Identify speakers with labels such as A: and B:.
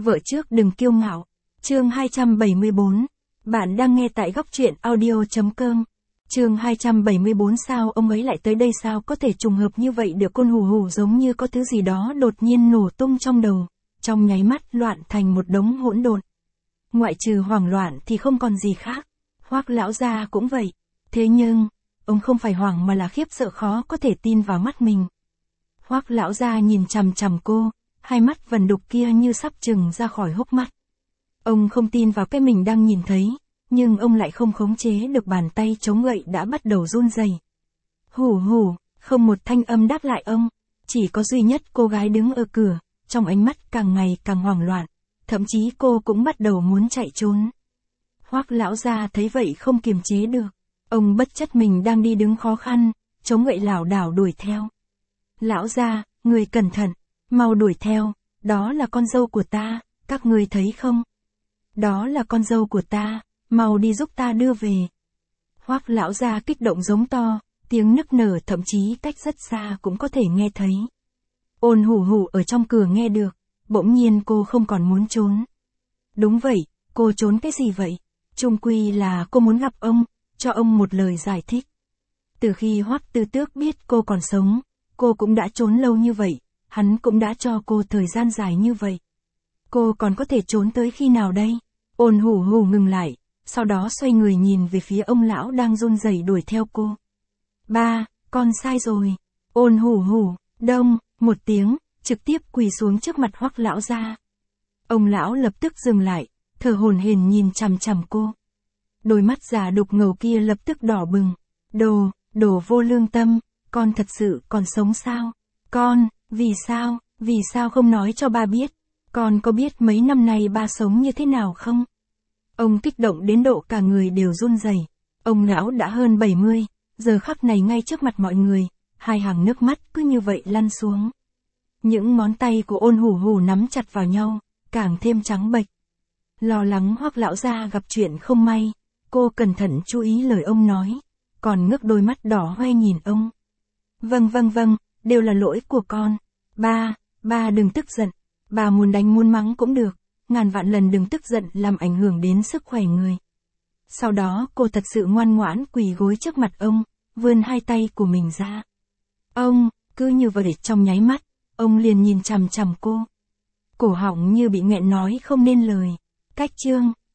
A: Vợ trước đừng kiêu ngạo. Chương 274. Bạn đang nghe tại góc truyện audio.com. Chương 274. Sao ông ấy lại tới đây, sao có thể trùng hợp như vậy được? Côn Hù Hù giống như có thứ gì đó đột nhiên nổ tung trong đầu, trong nháy mắt loạn thành một đống hỗn độn. Ngoại trừ hoảng loạn thì không còn gì khác. Hoắc lão gia cũng vậy. Thế nhưng, ông không phải hoảng mà là khiếp sợ, khó có thể tin vào mắt mình. Hoắc lão gia nhìn chằm chằm cô, hai mắt vằn đục kia như sắp trừng ra khỏi hốc mắt. Ông không tin vào cái mình đang nhìn thấy, nhưng ông lại không khống chế được, bàn tay chống gậy đã bắt đầu run rẩy. Hù hù, không một thanh âm đáp lại ông, chỉ có duy nhất cô gái đứng ở cửa, trong ánh mắt càng ngày càng hoảng loạn, thậm chí cô cũng bắt đầu muốn chạy trốn. Hoắc lão gia thấy vậy không kiềm chế được, ông bất chấp mình đang đi đứng khó khăn, chống gậy lảo đảo đuổi theo. Lão gia, người cẩn thận, mau đuổi theo, đó là con dâu của ta, các ngươi thấy không? Đó là con dâu của ta, mau đi giúp ta đưa về. Hoắc lão gia kích động giống to, tiếng nức nở thậm chí cách rất xa cũng có thể nghe thấy. Ôn Hù Hù ở trong cửa nghe được, bỗng nhiên cô không còn muốn trốn. Đúng vậy, cô trốn cái gì vậy? Chung quy là cô muốn gặp ông, cho ông một lời giải thích. Từ khi Hoắc Tư Tước biết cô còn sống, cô cũng đã trốn lâu như vậy, hắn cũng đã cho cô thời gian dài như vậy. Cô còn có thể trốn tới khi nào đây? Ôn Hù Hù ngừng lại, sau đó xoay người nhìn về phía ông lão đang run rẩy đuổi theo cô. Ba, con sai rồi. Ôn Hù Hù, đông, một tiếng, trực tiếp quỳ xuống trước mặt Hoắc lão gia. Ông lão lập tức dừng lại, thở hổn hển nhìn chằm chằm cô. Đôi mắt già đục ngầu kia lập tức đỏ bừng. Đồ vô lương tâm, con thật sự còn sống sao? Con, vì sao không nói cho ba biết? Con có biết mấy năm nay ba sống như thế nào không? Ông kích động đến độ cả người đều run rẩy. Ông lão đã hơn 70, giờ khắc này ngay trước mặt mọi người, hai hàng nước mắt cứ như vậy lăn xuống. Những ngón tay của Ôn Hù Hù nắm chặt vào nhau, càng thêm trắng bệch. Lo lắng Hoắc lão gia gặp chuyện không may, cô cẩn thận chú ý lời ông nói, còn ngước đôi mắt đỏ hoe nhìn ông. Vâng, đều là lỗi của con. Ba đừng tức giận. Bà muốn đánh muốn mắng cũng được, ngàn vạn lần đừng tức giận làm ảnh hưởng đến sức khỏe người. Sau đó cô thật sự ngoan ngoãn quỳ gối trước mặt ông, vươn hai tay của mình ra. Ông, cứ như vậy trong nháy mắt, ông liền nhìn chằm chằm cô. Cổ họng như bị nghẹn nói không nên lời. Cách chương